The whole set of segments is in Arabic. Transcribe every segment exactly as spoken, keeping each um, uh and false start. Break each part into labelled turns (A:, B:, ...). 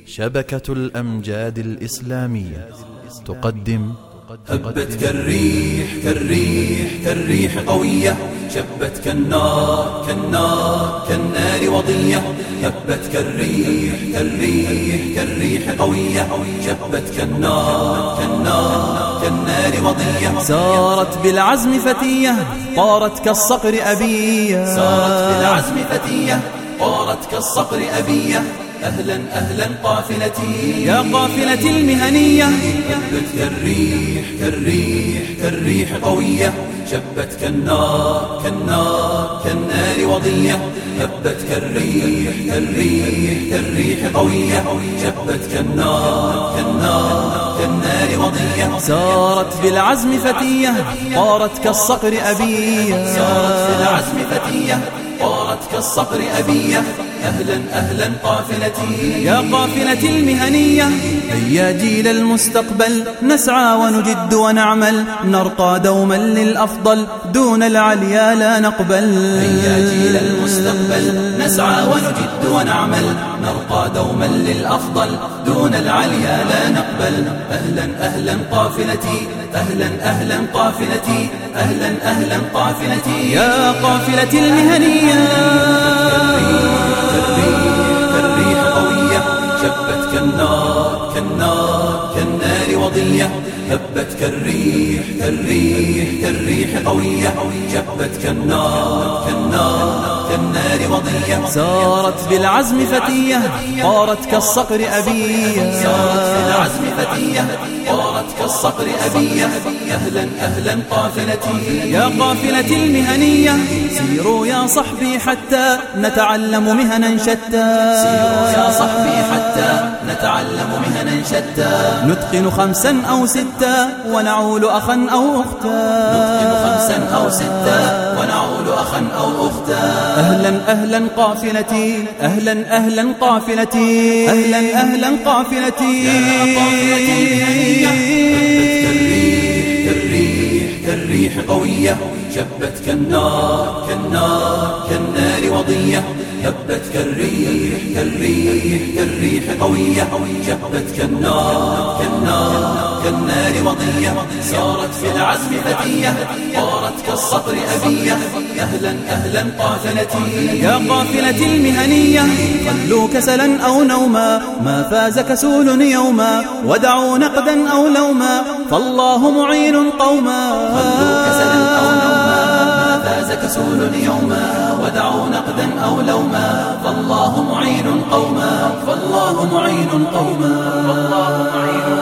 A: شبكة الأمجاد الإسلامية تقدم
B: هبت كالريح كالريح كالريح قوية، شبت كالنار كالنار كالنار وضية. هبت كالريح كالريح كالريح قوية، شبت كالنار كالنار كالنار وضية.
C: سارت بالعزم فتية طارت كالصقر أبية،
B: سارت بالعزم فتية طارت كالصقر أبية. أهلا أهلا قافلتي
C: يا قافلة المهنية.
B: هبت كالريح كالريح كالريح قوية، شبت كالنار كالنار كالنار وضية. هبت كالريح كالريح كالريح قوية، شبت كالنار كالنار كالنار وضية.
C: سارت بالعزم فتية طارت كالصقر أبية،
B: سارت بالعزم فتية طارت كالصقر أبية. أهلا أهلا قافلتي
C: يا قافلة المهنية. هيا جيل المستقبل نسعى ونجد ونعمل، نرقى دوما للأفضل دون العليا لا نقبل.
B: هيا جيل المستقبل نسعى ونجد ونعمل، نرقى دوما للأفضل دون العليا لا نقبل. أهلا أهلا قافلتي أهلا أهلا قافلتي أهلا أهلا قافلتي
C: يا قافلة المهنية.
B: كالريح قوية، شبت كالنار كالنار كالنار وضية. هبت كالريح كالريح كالريح قوية، شبت كالنار كالنار كالنار وضية.
C: سارت بالعزم فتية طارت كالصقر أبية،
B: سارت بالعزم فتية طارت كالصقر أبية. أهلا أهلا قافلتي
C: يا قافلة المهنية. سيروا يا صحبي حتى نتعلم مهنا شتى،
B: سيروا يا صحبي حتى نتعلم مهنا شتى.
C: نتقن خمسا أو ستا ونعول أخا أو أختا،
B: نتقن خمسا أو ستا ونعول أخا أو أختا.
C: أهلا أهلا قافلتي أهلا أهلا قافلتي أهلا أهلا قافلتي
B: يا قافلتي هبت كالريح كالريح كالريح قوية، شبت كالنار كالنار كالنار وضية. هبت كالريح كالريح كالريح قوية، شبت كالنار كالنار كالنار وضية. سارت في العزم فتية طارت كالصقر أبية. أهلا أهلا قافلتي
C: يا قافلة المهنية. خلوا كسلا أو نوما ما فاز كسول يوما، ودعوا نقدا أو لوما فالله معين قوما.
B: خلوا كسلا أو نوما ما فاز كسول يوما، ودعوا نقدا أو لوما فالله معين قوما. فالله معين قوما فالله معين.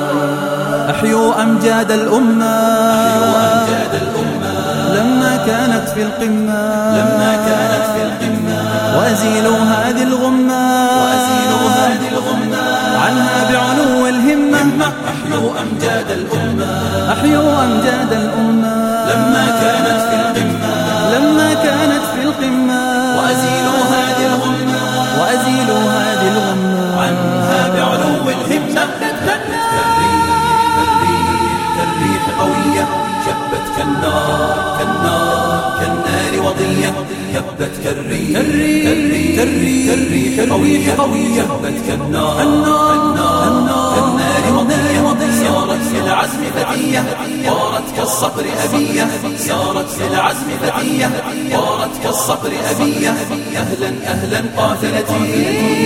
C: أحيوا أمجاد الأمة
B: أحيوا أمجاد الأمة
C: لما كانت في القمة،
B: لما كانت في القمة.
C: وأزيلوا هذه الغمة
B: وأزيلوا هذه الغمة
C: عنها بعلو الهمة.
B: أحيوا أمجاد الأمة
C: أحيوا أمجاد الأمة
B: لما كانت في القمة،
C: لما كانت في القمة.
B: وأزيلوا هذه الغمة
C: وأزيلوا هذه الغمة
B: عنها بعلو الهمة. كالريح قوية، شبت كالنار كالنار كالنار وضية. هبت كالريح كالريح كالريح قوية قوية، شبت كالنار كالنار كالنار وضية. سارت في العزم فتية طارت كالصقر أبية، سارت في العزم فتية طارت كالصقر أبية. أهلا أهلا قافلتي